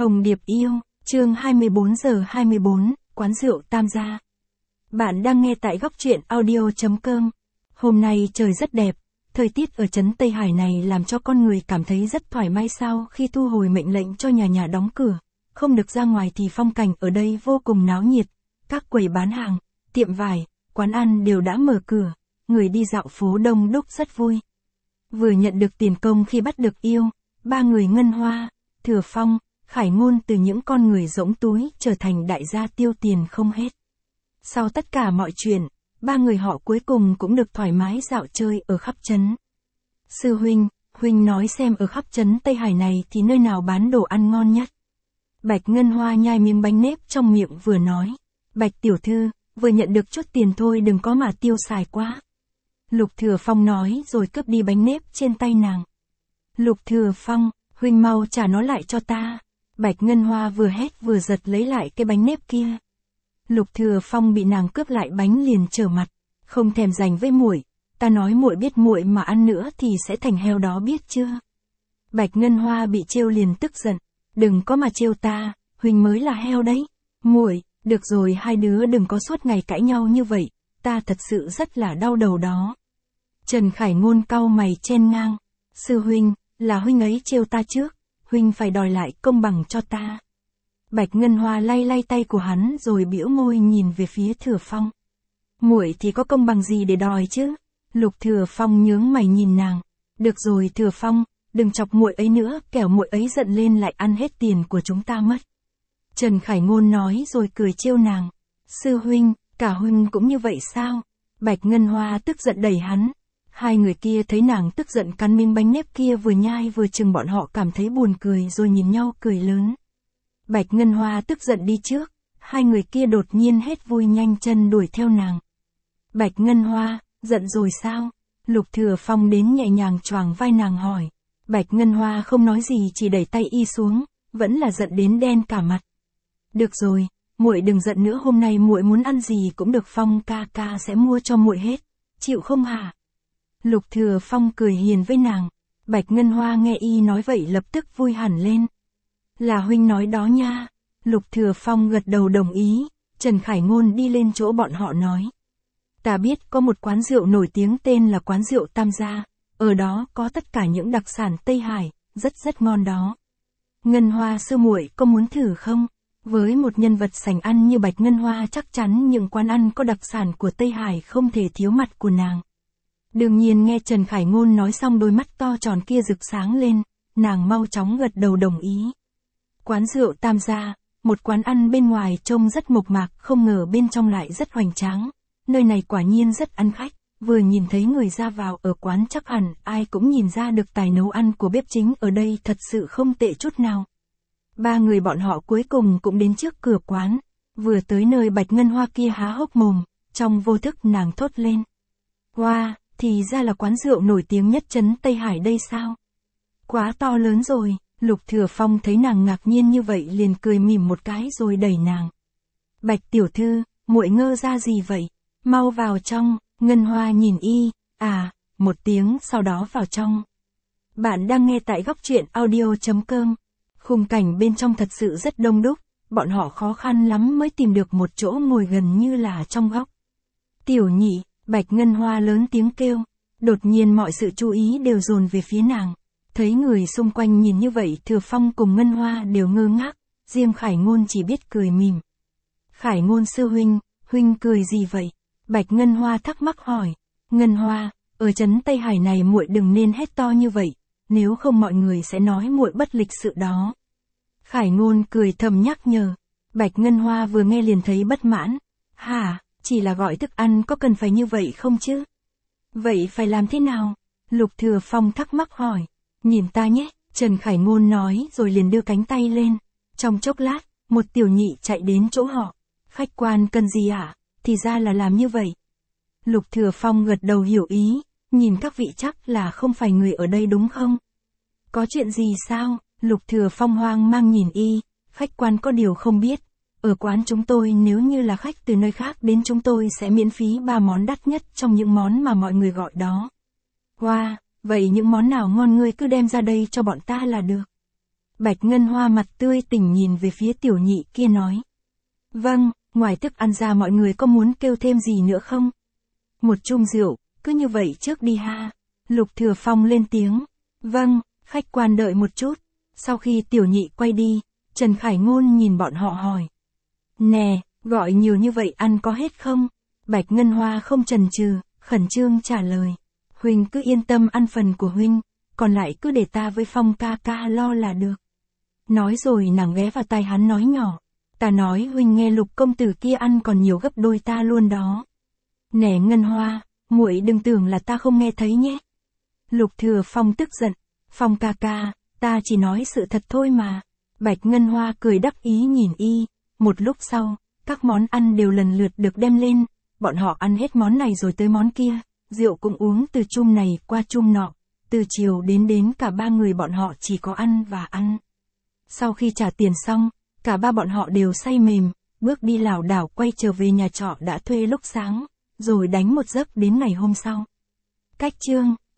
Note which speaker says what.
Speaker 1: Hồng Điệp yêu, chương 24 giờ 24, quán rượu Tam Gia. Bạn đang nghe tại góc truyện audio.com. Hôm nay trời rất đẹp, thời tiết ở trấn Tây Hải này làm cho con người cảm thấy rất thoải mái sau khi thu hồi mệnh lệnh cho nhà nhà đóng cửa. Không được ra ngoài thì phong cảnh ở đây vô cùng náo nhiệt, các quầy bán hàng, tiệm vải, quán ăn đều đã mở cửa, người đi dạo phố đông đúc rất vui. Vừa nhận được tiền công khi bắt được yêu, ba người Ngân Hoa, Thừa Phong, Khải Ngôn từ những con người rỗng túi trở thành đại gia tiêu tiền không hết. Sau tất cả mọi chuyện, ba người họ cuối cùng cũng được thoải mái dạo chơi ở khắp trấn. Sư huynh nói xem ở khắp trấn Tây Hải này thì nơi nào bán đồ ăn ngon nhất. Bạch Ngân Hoa nhai miếng bánh nếp trong miệng vừa nói. Bạch tiểu thư, vừa nhận được chút tiền thôi đừng có mà tiêu xài quá. Lục Thừa Phong nói rồi cướp đi bánh nếp trên tay nàng. Lục Thừa Phong, huynh mau trả nó lại cho ta. Bạch Ngân Hoa vừa hét vừa giật lấy lại cái bánh nếp kia. Lục Thừa Phong bị nàng cướp lại bánh liền trở mặt, không thèm giành với muội, ta nói muội biết muội mà ăn nữa thì sẽ thành heo đó biết chưa? Bạch Ngân Hoa bị trêu liền tức giận, đừng có mà trêu ta, huynh mới là heo đấy. Muội, được rồi hai đứa đừng có suốt ngày cãi nhau như vậy, ta thật sự rất là đau đầu đó. Trần Khải Ngôn cau mày chen ngang, sư huynh, là huynh ấy trêu ta trước, huynh phải đòi lại công bằng cho ta. Bạch Ngân Hoa lay lay tay của hắn rồi bĩu môi nhìn về phía Thừa Phong. Muội thì có công bằng gì để đòi chứ? Lục Thừa Phong nhướng mày nhìn nàng. Được rồi Thừa Phong, đừng chọc muội ấy nữa, kẻo muội ấy giận lên lại ăn hết tiền của chúng ta mất. Trần Khải Ngôn nói rồi cười trêu nàng. Sư huynh, cả huynh cũng như vậy sao? Bạch Ngân Hoa tức giận đẩy hắn. Hai người kia thấy nàng tức giận cắn miếng bánh nếp kia vừa nhai vừa chừng bọn họ cảm thấy buồn cười rồi nhìn nhau cười lớn. Bạch Ngân Hoa tức giận đi trước, hai người kia đột nhiên hết vui nhanh chân đuổi theo nàng. Bạch Ngân Hoa, giận rồi sao? Lục Thừa Phong đến nhẹ nhàng choàng vai nàng hỏi. Bạch Ngân Hoa không nói gì chỉ đẩy tay y xuống, vẫn là giận đến đen cả mặt. Được rồi, muội đừng giận nữa, hôm nay muội muốn ăn gì cũng được, Phong ca ca sẽ mua cho muội hết, chịu không hả? Lục Thừa Phong cười hiền với nàng. Bạch Ngân Hoa nghe y nói vậy lập tức vui hẳn lên. Là huynh nói đó nha. Lục Thừa Phong gật đầu đồng ý. Trần Khải Ngôn đi lên chỗ bọn họ nói. Ta biết có một quán rượu nổi tiếng tên là quán rượu Tam Gia. Ở đó có tất cả những đặc sản Tây Hải, rất ngon đó. Ngân Hoa sư muội có muốn thử không? Với một nhân vật sành ăn như Bạch Ngân Hoa chắc chắn những quán ăn có đặc sản của Tây Hải không thể thiếu mặt của nàng. Đương nhiên nghe Trần Khải Ngôn nói xong đôi mắt to tròn kia rực sáng lên, nàng mau chóng gật đầu đồng ý. Quán rượu Tam Gia, một quán ăn bên ngoài trông rất mộc mạc, không ngờ bên trong lại rất hoành tráng. Nơi này quả nhiên rất ăn khách, vừa nhìn thấy người ra vào ở quán chắc hẳn ai cũng nhìn ra được tài nấu ăn của bếp chính ở đây thật sự không tệ chút nào. Ba người bọn họ cuối cùng cũng đến trước cửa quán, vừa tới nơi Bạch Ngân Hoa kia há hốc mồm, trong vô thức nàng thốt lên. Wow, thì ra là quán rượu nổi tiếng nhất trấn Tây Hải đây sao? Quá to lớn rồi. Lục Thừa Phong thấy nàng ngạc nhiên như vậy liền cười mỉm một cái rồi đẩy nàng. Bạch tiểu thư, muội ngơ ra gì vậy? Mau vào trong. Ngân Hoa nhìn y, một tiếng sau đó vào trong. Bạn đang nghe tại góc truyện audio.com. Khung cảnh bên trong thật sự rất đông đúc, bọn họ khó khăn lắm mới tìm được một chỗ ngồi gần như là trong góc. Tiểu nhị, Bạch Ngân Hoa lớn tiếng kêu, đột nhiên mọi sự chú ý đều dồn về phía nàng. Thấy người xung quanh nhìn như vậy Thừa Phong cùng Ngân Hoa đều ngơ ngác, riêng Khải Ngôn chỉ biết cười mỉm. Khải Ngôn sư huynh cười gì vậy? Bạch Ngân Hoa thắc mắc hỏi. Ngân Hoa, ở trấn Tây Hải này muội đừng nên hét to như vậy, nếu không mọi người sẽ nói muội bất lịch sự đó. Khải Ngôn cười thầm nhắc nhở. Bạch Ngân Hoa vừa nghe liền thấy bất mãn. Hả, chỉ là gọi thức ăn có cần phải như vậy không chứ? Vậy phải làm thế nào? Lục Thừa Phong thắc mắc hỏi. Nhìn ta nhé, Trần Khải Ngôn nói rồi liền đưa cánh tay lên. Trong chốc lát, một tiểu nhị chạy đến chỗ họ. Khách quan cần gì ạ? Thì ra là làm như vậy. Lục Thừa Phong gật đầu hiểu ý, nhìn các vị chắc là không phải người ở đây đúng không? Có chuyện gì sao? Lục Thừa Phong hoang mang nhìn y, khách quan có điều không biết. Ở quán chúng tôi nếu như là khách từ nơi khác đến chúng tôi sẽ miễn phí 3 món đắt nhất trong những món mà mọi người gọi đó. Wow, vậy những món nào ngon ngươi cứ đem ra đây cho bọn ta là được. Bạch Ngân Hoa mặt tươi tỉnh nhìn về phía tiểu nhị kia nói. Vâng, ngoài thức ăn ra mọi người có muốn kêu thêm gì nữa không? Một chung rượu, cứ như vậy trước đi ha. Lục Thừa Phong lên tiếng. Vâng, khách quan đợi một chút. Sau khi tiểu nhị quay đi, Trần Khải Ngôn nhìn bọn họ hỏi. Nè, gọi nhiều như vậy ăn có hết không? Bạch Ngân Hoa không chần chừ, khẩn trương trả lời. Huynh cứ yên tâm ăn phần của huynh, còn lại cứ để ta với Phong ca ca lo là được. Nói rồi nàng ghé vào tai hắn nói nhỏ. Ta nói huynh nghe Lục công tử kia ăn còn nhiều gấp đôi ta luôn đó. Nè Ngân Hoa, muội đừng tưởng là ta không nghe thấy nhé. Lục Thừa Phong tức giận. Phong ca ca, ta chỉ nói sự thật thôi mà. Bạch Ngân Hoa cười đắc ý nhìn y. Một lúc sau, các món ăn đều lần lượt được đem lên. Bọn họ ăn hết món này rồi tới món kia. Rượu cũng uống từ chung này qua chung nọ. Từ chiều đến cả ba người bọn họ chỉ có ăn và ăn. Sau khi trả tiền xong, cả ba bọn họ đều say mềm, bước đi lảo đảo quay trở về nhà trọ đã thuê lúc sáng, rồi đánh một giấc đến ngày hôm sau. Cách chương